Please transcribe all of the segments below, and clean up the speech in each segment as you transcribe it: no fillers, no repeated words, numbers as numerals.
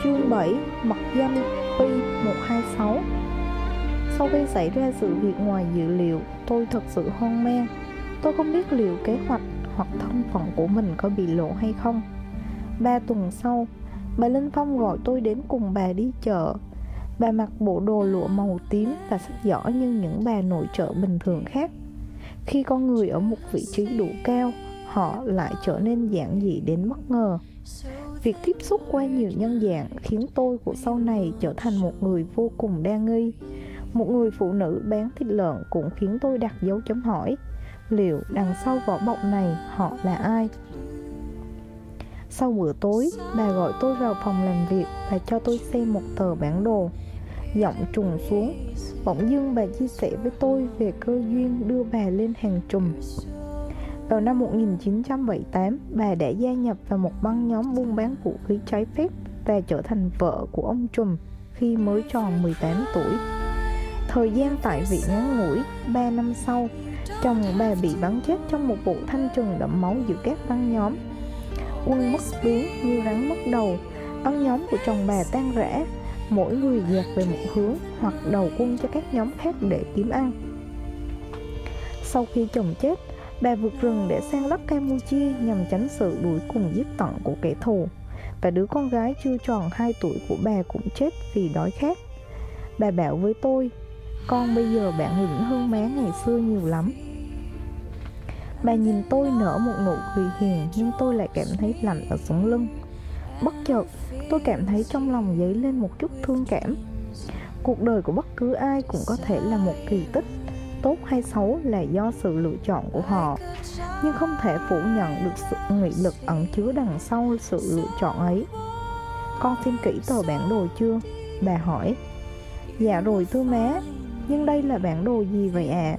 Chương 7. Mật danh Pi-126. Sau khi xảy ra sự việc ngoài dự liệu, tôi thật sự hoang mang. Tôi không biết liệu kế hoạch hoặc thân phận của mình có bị lộ hay không. 3 tuần sau, bà Linh Phong gọi tôi đến cùng bà đi chợ. Bà mặc bộ đồ lụa màu tím và xách giỏ như những bà nội trợ bình thường khác. Khi con người ở một vị trí đủ cao, họ lại trở nên giản dị đến bất ngờ. Việc tiếp xúc qua nhiều nhân dạng khiến tôi của sau này trở thành một người vô cùng đa nghi. Một người phụ nữ bán thịt lợn cũng khiến tôi đặt dấu chấm hỏi, liệu đằng sau vỏ bọc này họ là ai? Sau bữa tối, bà gọi tôi vào phòng làm việc và cho tôi xem một tờ bản đồ. Giọng trùng xuống, bỗng dưng bà chia sẻ với tôi về cơ duyên đưa bà lên hàng trùm. Vào năm 1978, bà đã gia nhập vào một băng nhóm buôn bán vũ khí trái phép và trở thành vợ của ông trùm khi mới tròn 18 tuổi. Thời gian tại vị ngắn ngủi, 3 năm sau, chồng bà bị bắn chết trong một vụ thanh trừng đẫm máu giữa các băng nhóm. Quân mất tướng như rắn mất đầu, băng nhóm của chồng bà tan rã, mỗi người dạt về một hướng hoặc đầu quân cho các nhóm khác để kiếm ăn. Sau khi chồng chết, bà vượt rừng để sang đất Campuchia nhằm tránh sự đuổi cùng giết tận của kẻ thù, và đứa con gái chưa tròn 2 tuổi của bà cũng chết vì đói khát. Bà bảo với tôi, con bây giờ bản lĩnh hơn má ngày xưa nhiều lắm. Bà nhìn tôi nở một nụ cười hiền, nhưng tôi lại cảm thấy lạnh ở sống lưng. Bất chợt, tôi cảm thấy trong lòng dấy lên một chút thương cảm. Cuộc đời của bất cứ ai cũng có thể là một kỳ tích. Tốt hay xấu là do sự lựa chọn của họ, nhưng không thể phủ nhận được sự nghị lực ẩn chứa đằng sau sự lựa chọn ấy. Con xem kỹ tờ bản đồ chưa? Bà hỏi. Dạ rồi thưa má, nhưng đây là bản đồ gì vậy ạ?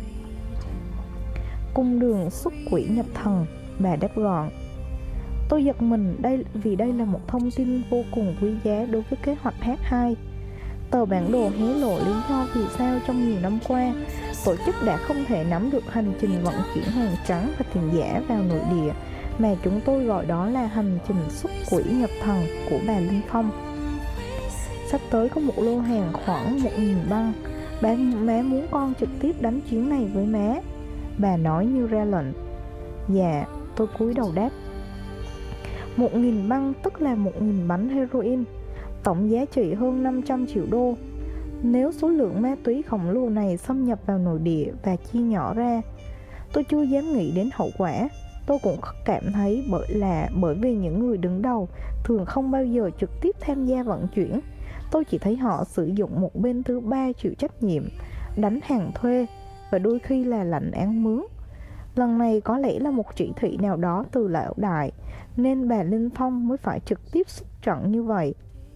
Cung đường xuất quỷ nhập thần, bà đáp gọn. Tôi giật mình vì đây là một thông tin vô cùng quý giá đối với kế hoạch H2. Tờ bản đồ hé lộ lý do vì sao trong nhiều năm qua, tổ chức đã không thể nắm được hành trình vận chuyển hàng trắng và tiền giả vào nội địa, mà chúng tôi gọi đó là hành trình xuất quỷ nhập thần của bà Linh Phong. Sắp tới có một lô hàng khoảng 1.000 băng. Má muốn con trực tiếp đánh chuyến này với má, bà nói như ra lệnh. Dạ, tôi cúi đầu đáp. 1.000 băng tức là 1.000 bánh heroin, tổng giá trị hơn 500 triệu đô. Nếu số lượng ma túy khổng lồ này xâm nhập vào nội địa và chia nhỏ ra, tôi chưa dám nghĩ đến hậu quả. Tôi cũng cảm thấy bởi vì những người đứng đầu thường không bao giờ trực tiếp tham gia vận chuyển. Tôi chỉ thấy họ sử dụng một bên thứ ba chịu trách nhiệm, đánh hàng thuê và đôi khi là lãnh án mướn. Lần này có lẽ là một chỉ thị nào đó từ lão đại, nên bà Linh Phong mới phải trực tiếp xuất trận như vậy.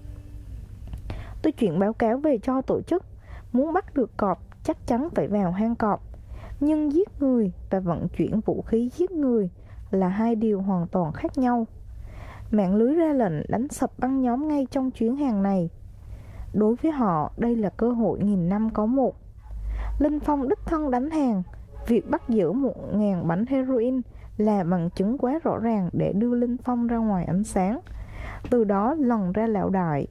Tôi chuyển báo cáo về cho tổ chức. Muốn bắt được cọp chắc chắn phải vào hang cọp, nhưng giết người và vận chuyển vũ khí giết người là hai điều hoàn toàn khác nhau. Mạng lưới ra lệnh đánh sập băng nhóm ngay trong chuyến hàng này. Đối với họ, đây là cơ hội nghìn năm có một. Linh Phong đích thân đánh hàng. Việc bắt giữ 1.000 bánh heroin là bằng chứng quá rõ ràng để đưa Linh Phong ra ngoài ánh sáng, từ đó lần ra lão đại.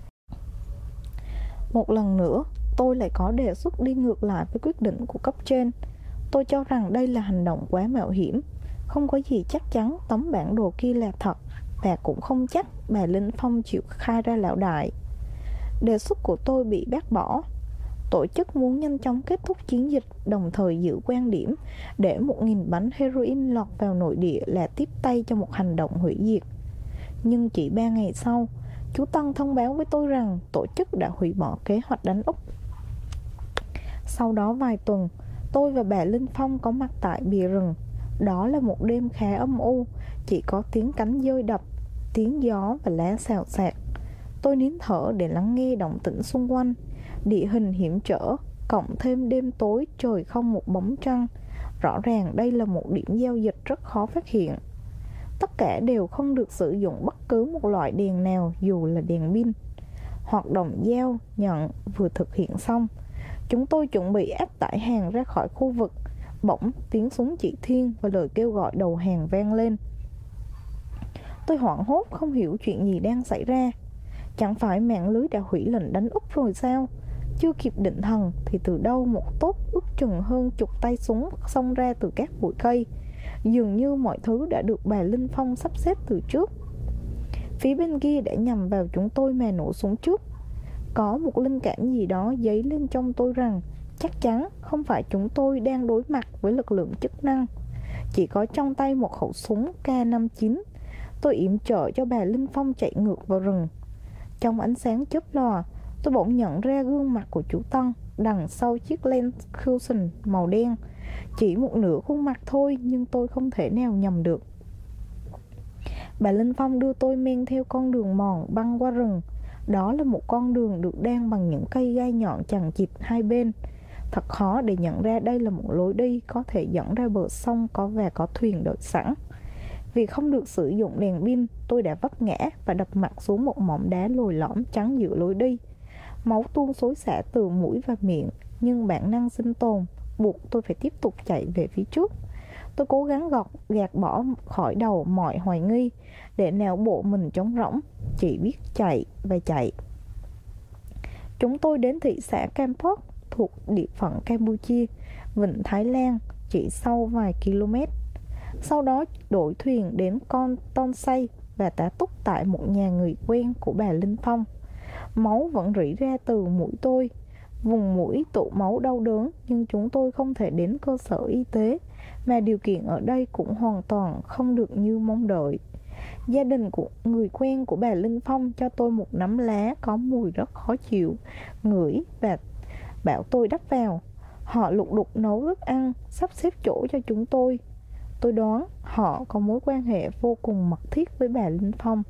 Một lần nữa, tôi lại có đề xuất đi ngược lại với quyết định của cấp trên. Tôi cho rằng đây là hành động quá mạo hiểm. Không có gì chắc chắn tấm bản đồ kia là thật, và cũng không chắc bà Linh Phong chịu khai ra lão đại. Đề xuất của tôi bị bác bỏ. Tổ chức muốn nhanh chóng kết thúc chiến dịch, đồng thời giữ quan điểm để 1.000 bánh heroin lọt vào nội địa là tiếp tay cho một hành động hủy diệt. Nhưng chỉ 3 ngày sau, chú Tân thông báo với tôi rằng tổ chức đã hủy bỏ kế hoạch đánh Úc. Sau đó vài tuần, tôi và bà Linh Phong có mặt tại bìa rừng. Đó là một đêm khá âm u, chỉ có tiếng cánh dơi đập, tiếng gió và lá xào xạc. Tôi nín thở để lắng nghe động tĩnh xung quanh. Địa hình hiểm trở, cộng thêm đêm tối trời không một bóng trăng, rõ ràng đây là một điểm giao dịch rất khó phát hiện. Tất cả đều không được sử dụng bất cứ một loại đèn nào, dù là đèn pin. Hoạt động giao nhận vừa thực hiện xong, chúng tôi chuẩn bị áp tải hàng ra khỏi khu vực. Bỗng tiếng súng chỉ thiên và lời kêu gọi đầu hàng vang lên. Tôi hoảng hốt không hiểu chuyện gì đang xảy ra. Chẳng phải mạng lưới đã hủy lệnh đánh úp rồi sao? Chưa kịp định thần thì từ đâu một tốp ước chừng hơn chục tay súng xông ra từ các bụi cây. Dường như mọi thứ đã được bà Linh Phong sắp xếp từ trước. Phía bên kia đã nhằm vào chúng tôi mà nổ súng trước. Có một linh cảm gì đó dấy lên trong tôi rằng chắc chắn không phải chúng tôi đang đối mặt với lực lượng chức năng. Chỉ có trong tay một khẩu súng K59. Tôi yểm trợ cho bà Linh Phong chạy ngược vào rừng. Trong ánh sáng chớp lòa, tôi bỗng nhận ra gương mặt của chú Tân đằng sau chiếc Land Cruiser màu đen. Chỉ một nửa khuôn mặt thôi, nhưng tôi không thể nào nhầm được. Bà Linh Phong đưa tôi men theo con đường mòn băng qua rừng. Đó là một con đường được đan bằng những cây gai nhọn chằng chịt hai bên. Thật khó để nhận ra đây là một lối đi có thể dẫn ra bờ sông có thuyền đợi sẵn. Vì không được sử dụng đèn pin, tôi đã vấp ngã và đập mặt xuống một mỏm đá lồi lõm chắn giữa lối đi. Máu tuôn xối xả từ mũi và miệng, nhưng bản năng sinh tồn buộc tôi phải tiếp tục chạy về phía trước. Tôi cố gắng gạt bỏ khỏi đầu mọi hoài nghi để não bộ mình trống rỗng, chỉ biết chạy và chạy. Chúng tôi đến thị xã Kampot thuộc địa phận Campuchia, vịnh Thái Lan, chỉ sau vài km. Sau đó đổi thuyền đến Con Ton Say và tá túc tại một nhà người quen của bà Linh Phong. Máu vẫn rỉ ra từ mũi tôi. Vùng mũi tụ máu đau đớn, nhưng chúng tôi không thể đến cơ sở y tế, mà điều kiện ở đây cũng hoàn toàn không được như mong đợi. Gia đình của người quen của bà Linh Phong cho tôi một nắm lá có mùi rất khó chịu, ngửi và bảo tôi đắp vào. Họ lục đục nấu thức ăn, sắp xếp chỗ cho chúng tôi. Tôi đoán họ có mối quan hệ vô cùng mật thiết với bà Linh Phong.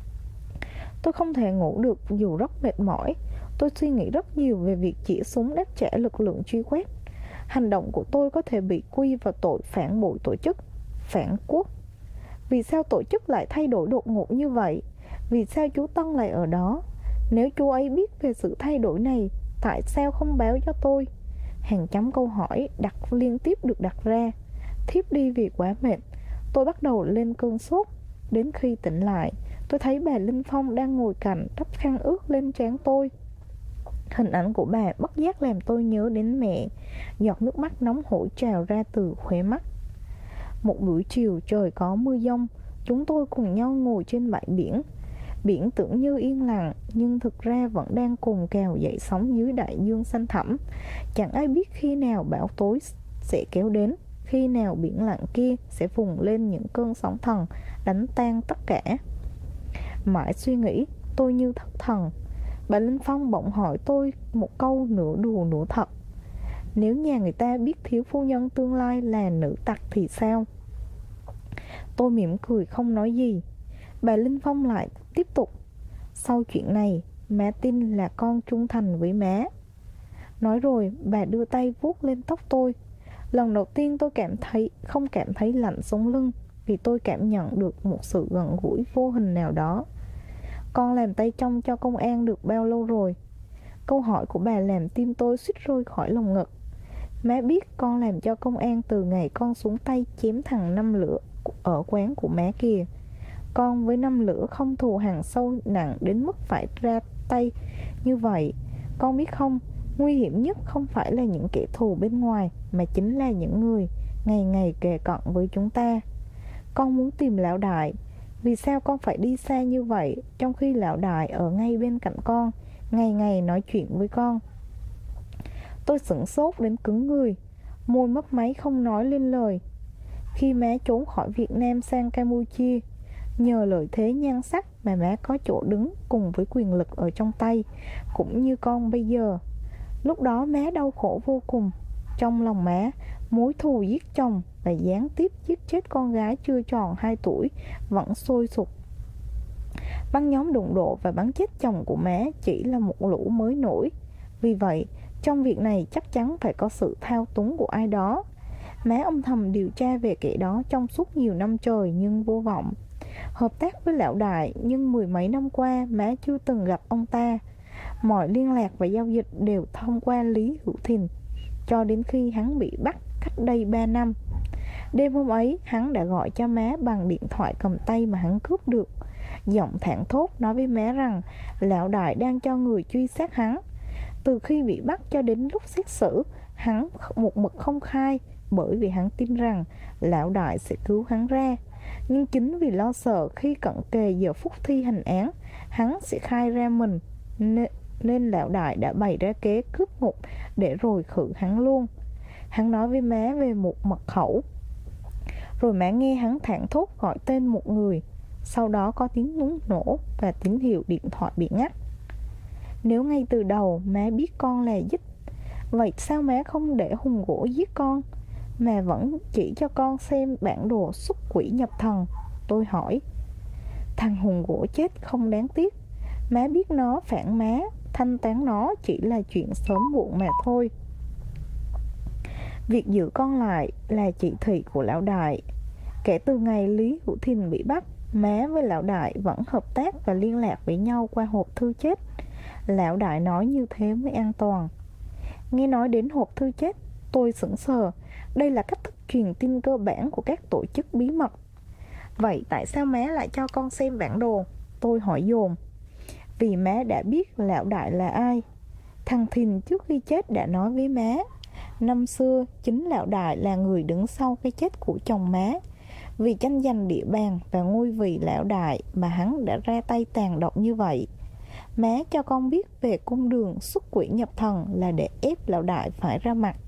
Tôi không thể ngủ được dù rất mệt mỏi. Tôi suy nghĩ rất nhiều về việc chĩa súng đáp trả lực lượng truy quét. Hành động của tôi có thể bị quy vào tội phản bội tổ chức, phản quốc. Vì sao tổ chức lại thay đổi đột ngột như vậy? Vì sao chú Tân lại ở đó? Nếu chú ấy biết về sự thay đổi này, tại sao không báo cho tôi? Hàng trăm câu hỏi liên tiếp được đặt ra. Thiếp đi vì quá mệt, tôi bắt đầu lên cơn sốt. Đến khi tỉnh lại, tôi thấy bà Linh Phong đang ngồi cạnh, đắp khăn ướt lên trán tôi. Hình ảnh của bà bất giác làm tôi nhớ đến mẹ. Giọt nước mắt nóng hổi trào ra từ khóe mắt. Một buổi chiều trời có mưa giông, chúng tôi cùng nhau ngồi trên bãi biển. Biển tưởng như yên lặng, nhưng thực ra vẫn đang cồn cào dậy sóng dưới đại dương xanh thẳm. Chẳng ai biết khi nào bão tối sẽ kéo đến, khi nào biển lặng kia sẽ vùng lên những cơn sóng thần đánh tan tất cả. Mãi suy nghĩ, tôi như thất thần. Bà Linh Phong bỗng hỏi tôi một câu nửa đùa nửa thật. Nếu nhà người ta biết thiếu phu nhân tương lai là nữ tặc thì sao? Tôi mỉm cười không nói gì. Bà Linh Phong lại tiếp tục. Sau chuyện này, má tin là con trung thành với má. Nói rồi, bà đưa tay vuốt lên tóc tôi. Lần đầu tiên tôi không cảm thấy lạnh sống lưng, vì tôi cảm nhận được một sự gần gũi vô hình nào đó. Con làm tay trông cho công an được bao lâu rồi? Câu hỏi của bà làm tim tôi suýt rơi khỏi lồng ngực. Má biết con làm cho công an từ ngày con xuống tay chém thằng Năm Lửa ở quán của má kìa. Con với Năm Lửa không thù hằn sâu nặng đến mức phải ra tay như vậy. Con biết không, nguy hiểm nhất không phải là những kẻ thù bên ngoài, mà chính là những người ngày ngày kề cận với chúng ta. Con muốn tìm lão đại. Vì sao con phải đi xa như vậy, trong khi lão đại ở ngay bên cạnh con, ngày ngày nói chuyện với con? Tôi sửng sốt đến cứng người, môi mấp máy không nói lên lời. Khi má trốn khỏi Việt Nam sang Campuchia, nhờ lợi thế nhan sắc mà má có chỗ đứng cùng với quyền lực ở trong tay, cũng như con bây giờ. Lúc đó má đau khổ vô cùng. Trong lòng má, mối thù giết chồng và gián tiếp giết chết con gái chưa tròn 2 tuổi vẫn sôi sục. Băng nhóm đụng độ và bắn chết chồng của má chỉ là một lũ mới nổi. Vì vậy, trong việc này chắc chắn phải có sự thao túng của ai đó. Má âm thầm điều tra về kẻ đó trong suốt nhiều năm trời nhưng vô vọng. Hợp tác với lão đại, nhưng 10 mấy năm qua má chưa từng gặp ông ta. Mọi liên lạc và giao dịch đều thông qua Lý Hữu Thìn, cho đến khi hắn bị bắt cách đây 3 năm. Đêm hôm ấy, hắn đã gọi cho má bằng điện thoại cầm tay mà hắn cướp được. Giọng thảng thốt nói với má rằng lão đại đang cho người truy sát hắn. Từ khi bị bắt cho đến lúc xét xử, hắn một mực không khai, bởi vì hắn tin rằng lão đại sẽ cứu hắn ra. Nhưng chính vì lo sợ khi cận kề giờ phút thi hành án, hắn sẽ khai ra mình, nên lão đại đã bày ra kế cướp ngục để rồi khử hắn luôn. Hắn nói với má về một mật khẩu, rồi má nghe hắn thảng thốt gọi tên một người. Sau đó có tiếng nổ và tín hiệu điện thoại bị ngắt. Nếu ngay từ đầu má biết con là Dích, vậy sao má không để Hùng Gỗ giết con, mà vẫn chỉ cho con xem bản đồ xuất quỷ nhập thần? Tôi hỏi. Thằng Hùng Gỗ chết không đáng tiếc. Má biết nó phản má, thanh toán nó chỉ là chuyện sớm muộn mà thôi. Việc giữ con lại là chỉ thị của lão đại. Kể từ ngày Lý Hữu Thìn bị bắt, má với lão đại vẫn hợp tác và liên lạc với nhau qua hộp thư chết. Lão đại nói như thế mới an toàn. Nghe nói đến hộp thư chết, tôi sững sờ. Đây là cách thức truyền tin cơ bản của các tổ chức bí mật. Vậy tại sao má lại cho con xem bản đồ? Tôi hỏi dồn. Vì má đã biết lão đại là ai. Thằng Thìn trước khi chết đã nói với má, năm xưa chính lão đại là người đứng sau cái chết của chồng má. Vì tranh giành địa bàn và ngôi vị lão đại mà hắn đã ra tay tàn độc như vậy. Má cho con biết về cung đường xuất quỷ nhập thần là để ép lão đại phải ra mặt.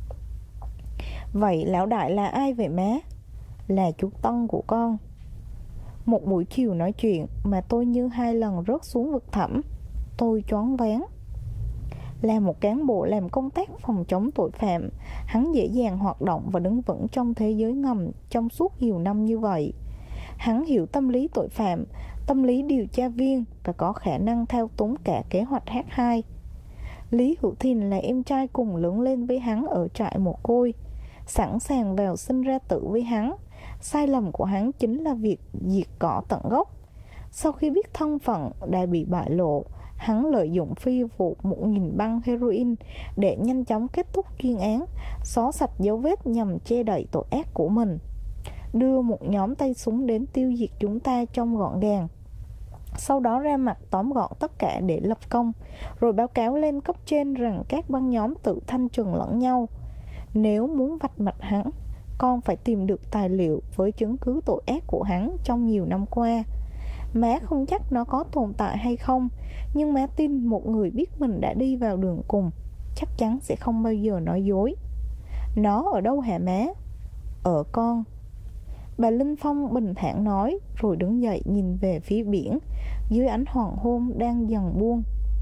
Vậy lão đại là ai vậy má? Là chú Tân của con. Một buổi chiều nói chuyện mà tôi như 2 lần rớt xuống vực thẳm. Tôi choáng váng. Là một cán bộ làm công tác phòng chống tội phạm, hắn dễ dàng hoạt động và đứng vững trong thế giới ngầm trong suốt nhiều năm như vậy. Hắn hiểu tâm lý tội phạm, tâm lý điều tra viên và có khả năng thao túng cả kế hoạch H2. Lý Hữu Thìn là em trai cùng lớn lên với hắn ở trại mồ côi, sẵn sàng vào sinh ra tử với hắn. Sai lầm của hắn chính là việc diệt cỏ tận gốc. Sau khi biết thân phận đã bị bại lộ, hắn lợi dụng phi vụ 1.000 băng heroin để nhanh chóng kết thúc chuyên án, xóa sạch dấu vết nhằm che đậy tội ác của mình. Đưa một nhóm tay súng đến tiêu diệt chúng ta trong gọn gàng. Sau đó ra mặt tóm gọn tất cả để lập công, rồi báo cáo lên cấp trên rằng các băng nhóm tự thanh trừng lẫn nhau. Nếu muốn vạch mặt hắn, con phải tìm được tài liệu với chứng cứ tội ác của hắn trong nhiều năm qua. Má không chắc nó có tồn tại hay không, nhưng má tin một người biết mình đã đi vào đường cùng chắc chắn sẽ không bao giờ nói dối. Nó ở đâu hả má? Ở con. Bà Linh Phong bình thản nói, rồi đứng dậy nhìn về phía biển dưới ánh hoàng hôn đang dần buông.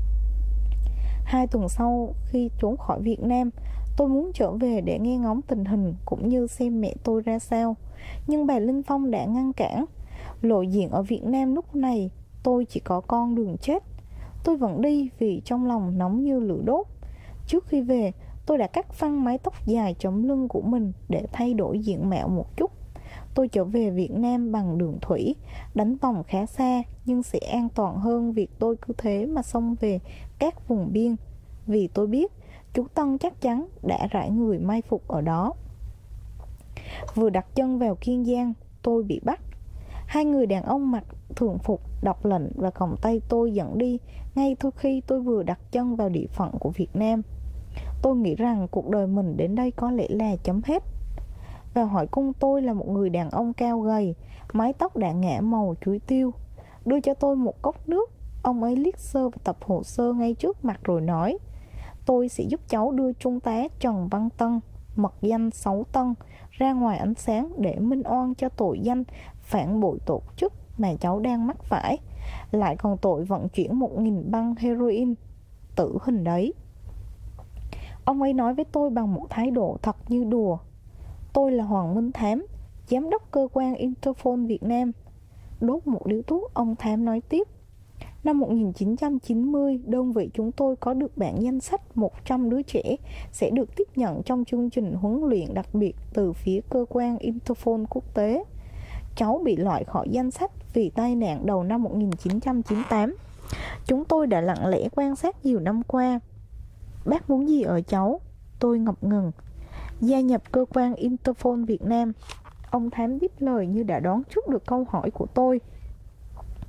2 tuần sau khi trốn khỏi Việt Nam, tôi muốn trở về để nghe ngóng tình hình cũng như xem mẹ tôi ra sao, nhưng bà Linh Phong đã ngăn cản. Lộ diện ở Việt Nam lúc này, tôi chỉ có con đường chết. Tôi vẫn đi vì trong lòng nóng như lửa đốt. Trước khi về, tôi đã cắt phăng mái tóc dài chống lưng của mình để thay đổi diện mạo một chút. Tôi trở về Việt Nam bằng đường thủy, đánh vòng khá xa, nhưng sẽ an toàn hơn việc tôi cứ thế mà xông về các vùng biên. Vì tôi biết, chú Tân chắc chắn đã rải người mai phục ở đó. Vừa đặt chân vào Kiên Giang, tôi bị bắt. 2 người đàn ông mặc thường phục đọc lệnh và còng tay tôi dẫn đi ngay khi tôi vừa đặt chân vào địa phận của Việt Nam. Tôi nghĩ rằng cuộc đời mình đến đây có lẽ là chấm hết. Và hỏi cung tôi là một người đàn ông cao gầy, mái tóc đã ngả màu chuối tiêu. Đưa cho tôi một cốc nước. Ông ấy liếc sơ và tập hồ sơ ngay trước mặt rồi nói: tôi sẽ giúp cháu đưa Trung tá Trần Văn Tân, mật danh 6 Tân, ra ngoài ánh sáng để minh oan cho tội danh phản bội tổ chức mà cháu đang mắc phải, lại còn tội vận chuyển 1.000 băng heroin, tử hình đấy. Ông ấy nói với tôi bằng một thái độ thật như đùa. Tôi là Hoàng Minh Thám, giám đốc cơ quan Interpol Việt Nam. Đốt một điếu thuốc, ông Thám nói tiếp: năm 1990, đơn vị chúng tôi có được bản danh sách 100 đứa trẻ sẽ được tiếp nhận trong chương trình huấn luyện đặc biệt từ phía cơ quan Interpol quốc tế. Cháu bị loại khỏi danh sách vì tai nạn đầu năm 1998. Chúng tôi đã lặng lẽ quan sát nhiều năm qua. Bác muốn gì ở cháu? Tôi ngập ngừng. Gia nhập cơ quan Interpol Việt Nam. Ông Thám tiếp lời như đã đoán trước được câu hỏi của tôi.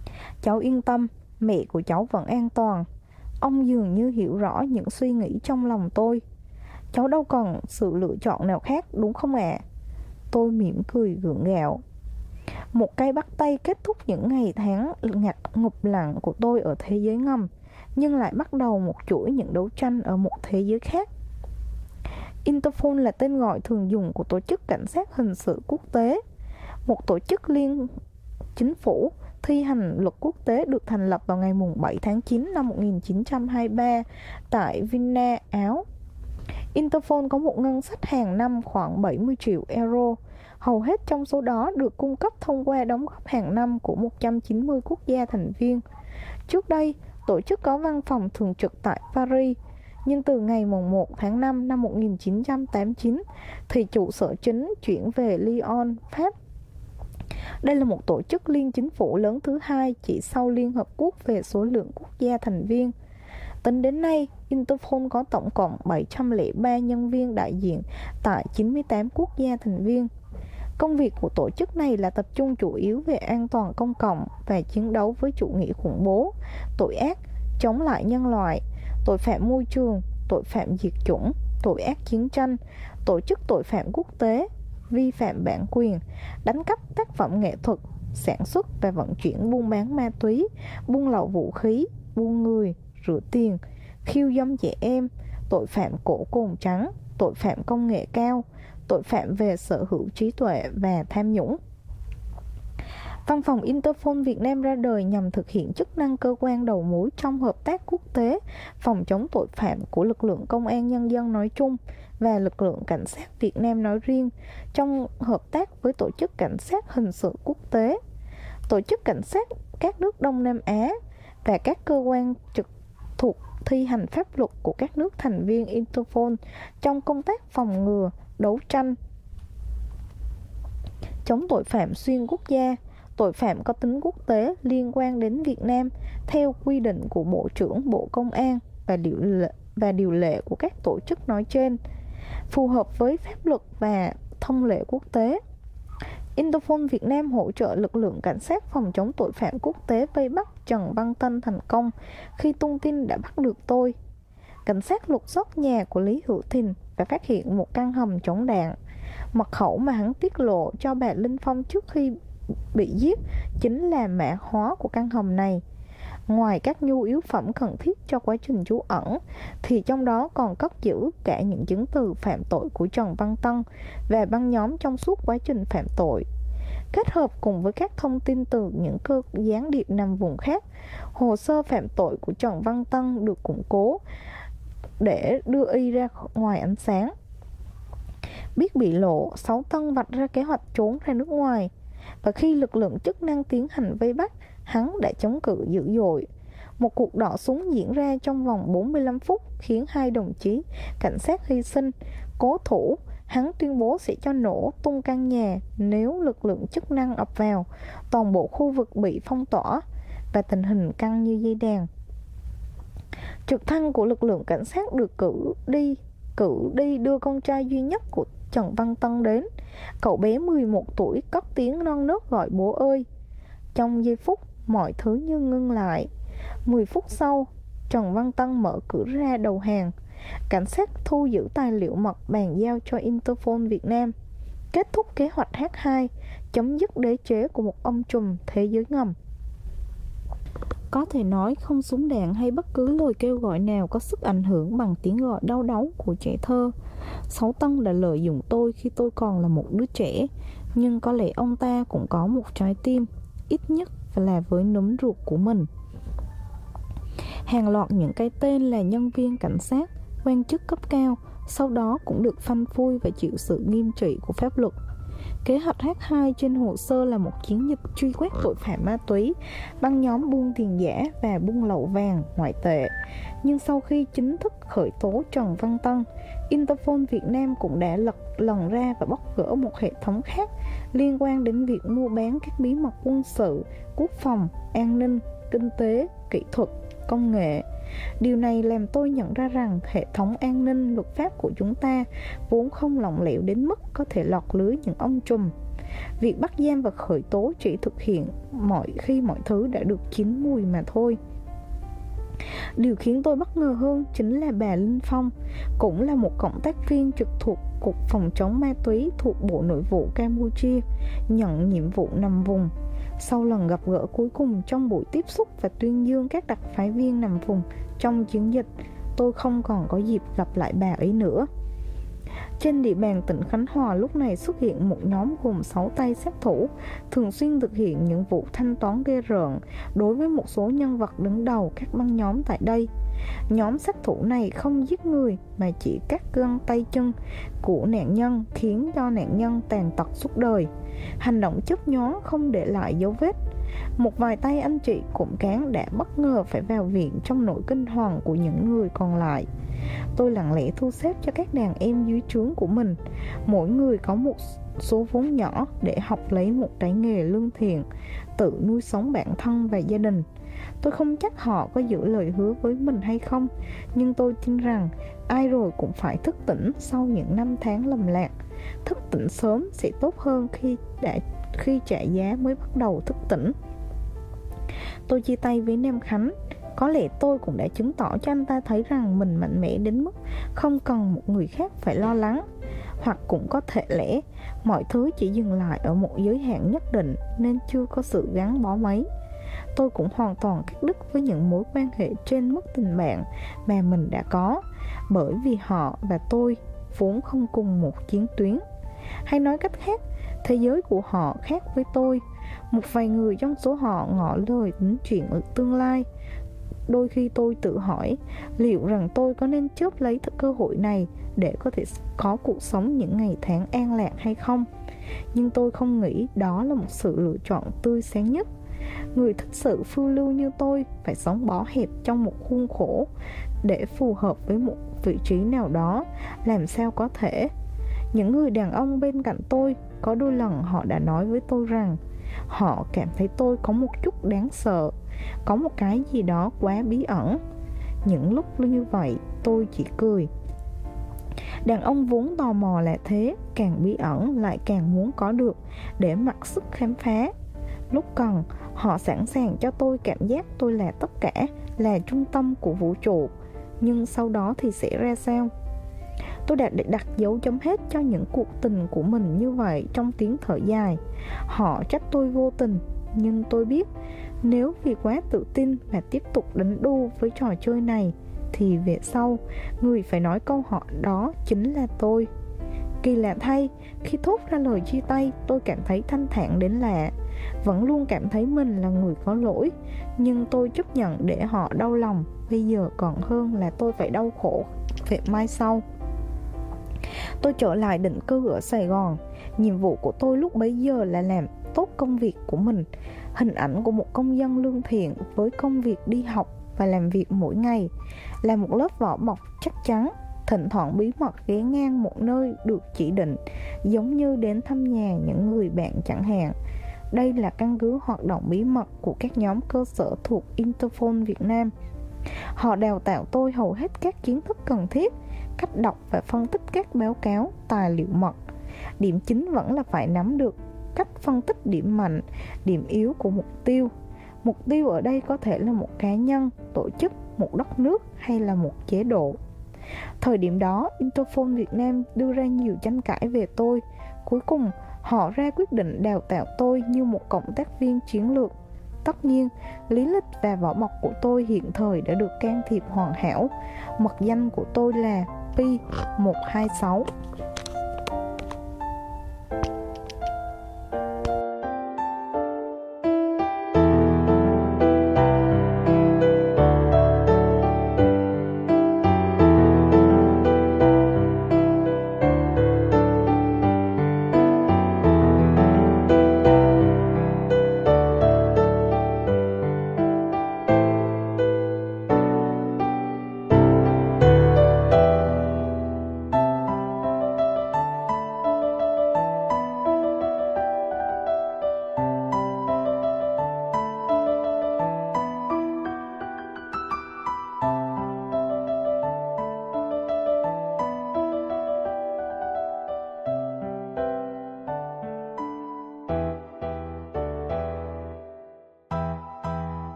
Cháu yên tâm, mẹ của cháu vẫn an toàn. Ông dường như hiểu rõ những suy nghĩ trong lòng tôi. Cháu đâu còn sự lựa chọn nào khác đúng không ạ? Tôi mỉm cười gượng gạo. Một cây bắt tay kết thúc những ngày tháng ngục lặng của tôi ở thế giới ngầm, nhưng lại bắt đầu một chuỗi những đấu tranh ở một thế giới khác. Interpol là tên gọi thường dùng của Tổ chức Cảnh sát Hình sự Quốc tế, một tổ chức liên chính phủ thi hành luật quốc tế được thành lập vào ngày 7 tháng 9 năm 1923 tại Vienna, Áo. Interpol có một ngân sách hàng năm khoảng 70 triệu euro. Hầu hết trong số đó được cung cấp thông qua đóng góp hàng năm của 190 quốc gia thành viên. Trước đây, tổ chức có văn phòng thường trực tại Paris, nhưng từ ngày 1 tháng 5 năm 1989 thì trụ sở chính chuyển về Lyon, Pháp. Đây là một tổ chức liên chính phủ lớn thứ hai chỉ sau Liên Hợp Quốc về số lượng quốc gia thành viên. Tính đến nay, Interpol có tổng cộng 703 nhân viên đại diện tại 98 quốc gia thành viên. Công việc của tổ chức này là tập trung chủ yếu về an toàn công cộng và chiến đấu với chủ nghĩa khủng bố, tội ác, chống lại nhân loại, tội phạm môi trường, tội phạm diệt chủng, tội ác chiến tranh, tổ chức tội phạm quốc tế, vi phạm bản quyền, đánh cắp tác phẩm nghệ thuật, sản xuất và vận chuyển buôn bán ma túy, buôn lậu vũ khí, buôn người, rửa tiền, khiêu dâm trẻ em, tội phạm cổ cồn trắng, tội phạm công nghệ cao, tội phạm về sở hữu trí tuệ và tham nhũng. Văn phòng Interpol Việt Nam ra đời nhằm thực hiện chức năng cơ quan đầu mối trong hợp tác quốc tế phòng chống tội phạm của lực lượng công an nhân dân nói chung và lực lượng cảnh sát Việt Nam nói riêng trong hợp tác với Tổ chức Cảnh sát Hình sự Quốc tế, Tổ chức Cảnh sát các nước Đông Nam Á và các cơ quan trực thuộc thi hành pháp luật của các nước thành viên Interpol trong công tác phòng ngừa, đấu tranh chống tội phạm xuyên quốc gia, tội phạm có tính quốc tế liên quan đến Việt Nam theo quy định của Bộ trưởng Bộ Công an và điều lệ của các tổ chức nói trên, phù hợp với pháp luật và thông lệ quốc tế. Interpol Việt Nam hỗ trợ lực lượng cảnh sát phòng chống tội phạm quốc tế vây bắt Trần Văn Tân thành công khi tung tin đã bắt được tôi. Cảnh sát lục soát nhà của Lý Hữu Thìn và phát hiện một căn hầm chống đạn. Mật khẩu mà hắn tiết lộ cho bà Linh Phong trước khi bị giết chính là mã hóa của căn hầm này. Ngoài các nhu yếu phẩm cần thiết cho quá trình trú ẩn, thì trong đó còn cất giữ cả những chứng từ phạm tội của Trần Văn Tân và băng nhóm trong suốt quá trình phạm tội. Kết hợp cùng với các thông tin từ những cơ gián điệp nằm vùng khác, hồ sơ phạm tội của Trần Văn Tân được củng cố để đưa y ra ngoài ánh sáng. Biết bị lộ, Sáu Tân vạch ra kế hoạch trốn ra nước ngoài, và khi lực lượng chức năng tiến hành vây bắt, hắn đã chống cự dữ dội. Một cuộc đọ súng diễn ra trong vòng 45 phút khiến 2 đồng chí cảnh sát hy sinh. Cố thủ, hắn tuyên bố sẽ cho nổ tung căn nhà nếu lực lượng chức năng ập vào. Toàn bộ khu vực bị phong tỏa và tình hình căng như dây đàn. Trực thăng của lực lượng cảnh sát được cử đi đưa con trai duy nhất của Trần Văn Tân đến. Cậu bé 11 tuổi cất tiếng non nớt gọi bố ơi. Trong giây phút, mọi thứ như ngưng lại. 10 phút sau, Trần Văn Tân mở cửa ra đầu hàng. Cảnh sát thu giữ tài liệu mật bàn giao cho Interpol Việt Nam. Kết thúc kế hoạch H2, chấm dứt đế chế của một ông trùm thế giới ngầm. Có thể nói không súng đạn hay bất cứ lời kêu gọi nào có sức ảnh hưởng bằng tiếng gọi đau đáu của trẻ thơ. Sáu Tân đã lợi dụng tôi khi tôi còn là một đứa trẻ, nhưng có lẽ ông ta cũng có một trái tim, ít nhất là với núm ruột của mình. Hàng loạt những cái tên là nhân viên cảnh sát, quan chức cấp cao, sau đó cũng được phanh phui và chịu sự nghiêm trị của pháp luật. Kế hoạch H2 trên hồ sơ là một chiến dịch truy quét tội phạm ma túy, băng nhóm buôn tiền giả và buôn lậu vàng, ngoại tệ. Nhưng sau khi chính thức khởi tố Trần Văn Tân, Interpol Việt Nam cũng đã lần ra và bóc gỡ một hệ thống khác liên quan đến việc mua bán các bí mật quân sự, quốc phòng, an ninh, kinh tế, kỹ thuật, công nghệ, Điều này làm tôi nhận ra rằng hệ thống an ninh luật pháp của chúng ta vốn không lỏng lẻo đến mức có thể lọt lưới những ông trùm. Việc bắt giam và khởi tố chỉ thực hiện khi mọi thứ đã được chín mùi mà thôi. Điều khiến tôi bất ngờ hơn chính là bà Linh Phong, cũng là một cộng tác viên trực thuộc Cục Phòng chống ma túy thuộc Bộ Nội vụ Campuchia, nhận nhiệm vụ nằm vùng. Sau lần gặp gỡ cuối cùng trong buổi tiếp xúc và tuyên dương các đặc phái viên nằm vùng trong chiến dịch, tôi không còn có dịp gặp lại bà ấy nữa. Trên địa bàn tỉnh Khánh Hòa lúc này xuất hiện một nhóm gồm 6 tay sát thủ, thường xuyên thực hiện những vụ thanh toán ghê rợn đối với một số nhân vật đứng đầu các băng nhóm tại đây. Nhóm sát thủ này không giết người mà chỉ cắt gân tay chân của nạn nhân, khiến cho nạn nhân tàn tật suốt đời. Hành động chớp nhoáng không để lại dấu vết. Một vài tay anh chị cộng cán đã bất ngờ phải vào viện trong nỗi kinh hoàng của những người còn lại. Tôi lặng lẽ thu xếp cho các đàn em dưới trướng của mình, mỗi người có một số vốn nhỏ để học lấy một cái nghề lương thiện, tự nuôi sống bản thân và gia đình. Tôi không chắc họ có giữ lời hứa với mình hay không, nhưng tôi tin rằng ai rồi cũng phải thức tỉnh sau những năm tháng lầm lạc. Thức tỉnh sớm sẽ tốt hơn khi trả giá mới bắt đầu thức tỉnh. Tôi chia tay với Nam Khánh. Có lẽ tôi cũng đã chứng tỏ cho anh ta thấy rằng mình mạnh mẽ đến mức không cần một người khác phải lo lắng. Hoặc cũng có thể lẽ mọi thứ chỉ dừng lại ở một giới hạn nhất định nên chưa có sự gắn bó mấy. Tôi cũng hoàn toàn cắt đứt với những mối quan hệ trên mức tình bạn mà mình đã có, bởi vì họ và tôi vốn không cùng một chiến tuyến. Hay nói cách khác, thế giới của họ khác với tôi. Một vài người trong số họ ngỏ lời tính chuyện ở tương lai. Đôi khi tôi tự hỏi liệu rằng tôi có nên chớp lấy cơ hội này để có thể có cuộc sống những ngày tháng an lạc hay không. Nhưng tôi không nghĩ đó là một sự lựa chọn tươi sáng nhất. Người thích sự phiêu lưu như tôi phải sống bó hẹp trong một khuôn khổ để phù hợp với một vị trí nào đó, làm sao có thể. Những người đàn ông bên cạnh tôi, có đôi lần họ đã nói với tôi rằng họ cảm thấy tôi có một chút đáng sợ, có một cái gì đó quá bí ẩn. Những lúc như vậy tôi chỉ cười. Đàn ông vốn tò mò là thế, càng bí ẩn lại càng muốn có được để mặc sức khám phá. Lúc cần, họ sẵn sàng cho tôi cảm giác tôi là tất cả, là trung tâm của vũ trụ. Nhưng sau đó thì sẽ ra sao? Tôi đã đặt dấu chấm hết cho những cuộc tình của mình như vậy trong tiếng thở dài. Họ trách tôi vô tình, nhưng tôi biết nếu vì quá tự tin và tiếp tục đánh đu với trò chơi này thì về sau người phải nói câu hỏi đó chính là tôi. Kỳ lạ thay, khi thốt ra lời chia tay, tôi cảm thấy thanh thản đến lạ. Vẫn luôn cảm thấy mình là người có lỗi, nhưng tôi chấp nhận để họ đau lòng. Bây giờ còn hơn là tôi phải đau khổ về mai sau. Tôi trở lại định cư ở Sài Gòn. Nhiệm vụ của tôi lúc bấy giờ là làm tốt công việc của mình. Hình ảnh của một công dân lương thiện với công việc đi học và làm việc mỗi ngày, là một lớp vỏ bọc chắc chắn, thỉnh thoảng bí mật ghé ngang một nơi được chỉ định, giống như đến thăm nhà những người bạn chẳng hạn. Đây là căn cứ hoạt động bí mật của các nhóm cơ sở thuộc Interpol Việt Nam. Họ đào tạo tôi hầu hết các kiến thức cần thiết, cách đọc và phân tích các báo cáo, tài liệu mật. Điểm chính vẫn là phải nắm được cách phân tích điểm mạnh, điểm yếu của mục tiêu. Mục tiêu ở đây có thể là một cá nhân, tổ chức, một đất nước hay là một chế độ. Thời điểm đó, Interpol Việt Nam đưa ra nhiều tranh cãi về tôi. Cuối cùng, họ ra quyết định đào tạo tôi như một cộng tác viên chiến lược. Tất nhiên, lý lịch và vỏ bọc của tôi hiện thời đã được can thiệp hoàn hảo. Mật danh của tôi là Pi 126.